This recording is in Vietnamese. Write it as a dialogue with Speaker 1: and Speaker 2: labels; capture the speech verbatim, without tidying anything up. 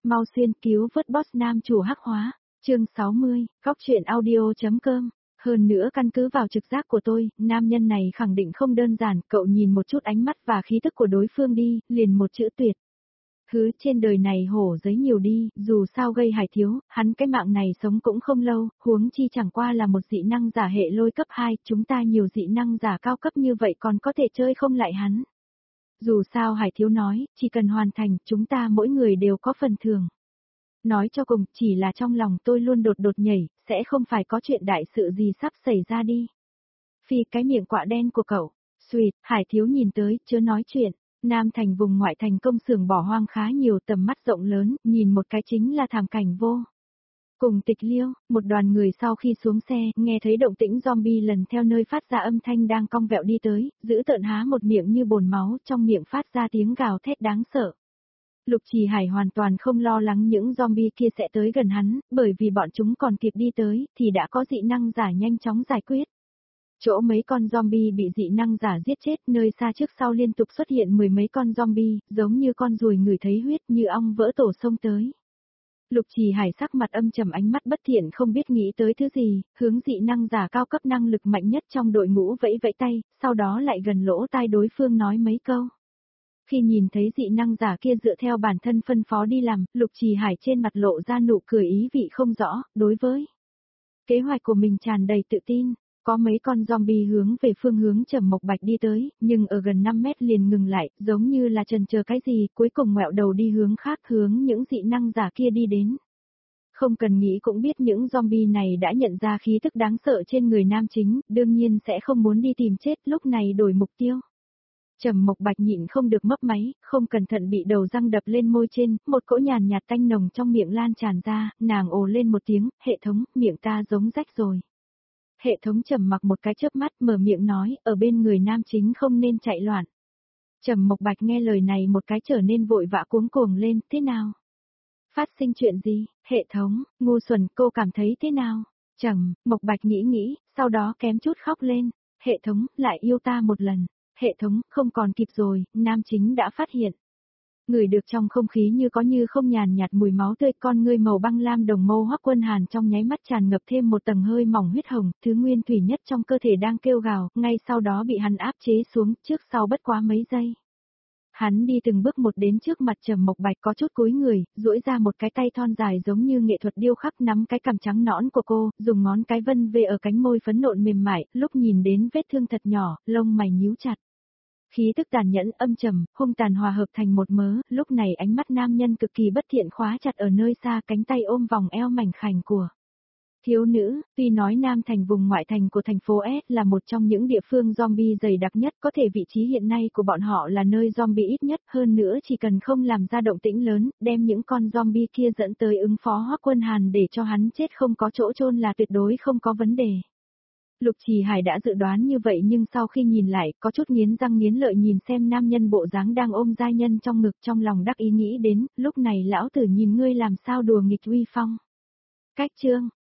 Speaker 1: mau xuyên cứu vớt boss nam chủ hắc hóa, chương sáu mươi, góc truyện audio.com. Hơn nữa căn cứ vào trực giác của tôi, nam nhân này khẳng định không đơn giản, cậu nhìn một chút ánh mắt và khí tức của đối phương đi, liền một chữ tuyệt. Thứ trên đời này hổ giấy nhiều đi, dù sao gây hại thiếu, hắn cái mạng này sống cũng không lâu, huống chi chẳng qua là một dị năng giả hệ lôi cấp hai, chúng ta nhiều dị năng giả cao cấp như vậy còn có thể chơi không lại hắn. Dù sao Hải Thiếu nói, chỉ cần hoàn thành, chúng ta mỗi người đều có phần thưởng. Nói cho cùng, chỉ là trong lòng tôi luôn đột đột nhảy, sẽ không phải có chuyện đại sự gì sắp xảy ra đi. Phi cái miệng quạ đen của cậu, Sweet, Hải Thiếu nhìn tới, chưa nói chuyện. Nam thành vùng ngoại thành công xưởng bỏ hoang khá nhiều, tầm mắt rộng lớn, nhìn một cái chính là thảm cảnh vô. Cùng Tịch Liêu, một đoàn người sau khi xuống xe, nghe thấy động tĩnh zombie lần theo nơi phát ra âm thanh đang cong vẹo đi tới, giữ tợn há một miệng như bồn máu, trong miệng phát ra tiếng gào thét đáng sợ. Lục Trì Hải hoàn toàn không lo lắng những zombie kia sẽ tới gần hắn, bởi vì bọn chúng còn kịp đi tới, thì đã có dị năng giả nhanh chóng giải quyết. Chỗ mấy con zombie bị dị năng giả giết chết, nơi xa trước sau liên tục xuất hiện mười mấy con zombie, giống như con ruồi ngửi thấy huyết như ong vỡ tổ sông tới. Lục Trì Hải sắc mặt âm trầm, ánh mắt bất thiện không biết nghĩ tới thứ gì, hướng dị năng giả cao cấp năng lực mạnh nhất trong đội ngũ vẫy vẫy tay, sau đó lại gần lỗ tai đối phương nói mấy câu. Khi nhìn thấy dị năng giả kia dựa theo bản thân phân phó đi làm, Lục Trì Hải trên mặt lộ ra nụ cười ý vị không rõ, đối với kế hoạch của mình tràn đầy tự tin. Có mấy con zombie hướng về phương hướng Trầm Mộc Bạch đi tới, nhưng ở gần năm mét liền ngừng lại, giống như là chần chờ cái gì, cuối cùng ngoẹo đầu đi hướng khác, hướng những dị năng giả kia đi đến. Không cần nghĩ cũng biết những zombie này đã nhận ra khí tức đáng sợ trên người nam chính, đương nhiên sẽ không muốn đi tìm chết, lúc này đổi mục tiêu. Trầm Mộc Bạch nhịn không được mấp máy, không cẩn thận bị đầu răng đập lên môi trên, một cỗ nhàn nhạt tanh nồng trong miệng lan tràn ra, nàng ồ lên một tiếng, hệ thống, miệng ta giống rách rồi. Hệ thống trầm mặc một cái chớp mắt, mở miệng nói, ở bên người nam chính không nên chạy loạn. Trầm Mộc Bạch nghe lời này một cái trở nên vội vã cuống cuồng lên, thế nào? Phát sinh chuyện gì? Hệ thống, ngu xuẩn, cô cảm thấy thế nào? Trầm Mộc Bạch nghĩ nghĩ, sau đó kém chút khóc lên. Hệ thống, lại yêu ta một lần. Hệ thống, không còn kịp rồi, nam chính đã phát hiện. Người được trong không khí như có như không nhàn nhạt mùi máu tươi, con ngươi màu băng lam đồng mâu Hoắc Quân Hàn trong nháy mắt tràn ngập thêm một tầng hơi mỏng huyết hồng, thứ nguyên thủy nhất trong cơ thể đang kêu gào, ngay sau đó bị hắn áp chế xuống, trước sau bất quá mấy giây. Hắn đi từng bước một đến trước mặt Trầm Mộc Bạch, có chút cúi người, duỗi ra một cái tay thon dài giống như nghệ thuật điêu khắc, nắm cái cằm trắng nõn của cô, dùng ngón cái vân về ở cánh môi phấn nộn mềm mại, lúc nhìn đến vết thương thật nhỏ, lông mày nhíu chặt. Khí tức tàn nhẫn, âm trầm, hung tàn hòa hợp thành một mớ, lúc này ánh mắt nam nhân cực kỳ bất thiện khóa chặt ở nơi xa, cánh tay ôm vòng eo mảnh khảnh của thiếu nữ. Tuy nói Nam thành vùng ngoại thành của thành phố S là một trong những địa phương zombie dày đặc nhất, có thể vị trí hiện nay của bọn họ là nơi zombie ít nhất, hơn nữa chỉ cần không làm ra động tĩnh lớn, đem những con zombie kia dẫn tới ứng phó Hoắc Quân Hàn để cho hắn chết không có chỗ chôn là tuyệt đối không có vấn đề. Lục Trì Hải đã dự đoán như vậy, nhưng sau khi nhìn lại, có chút nghiến răng nghiến lợi nhìn xem nam nhân bộ dáng đang ôm giai nhân trong ngực, trong lòng đắc ý nghĩ đến, lúc này lão tử nhìn ngươi làm sao đùa nghịch uy phong. Cách chương,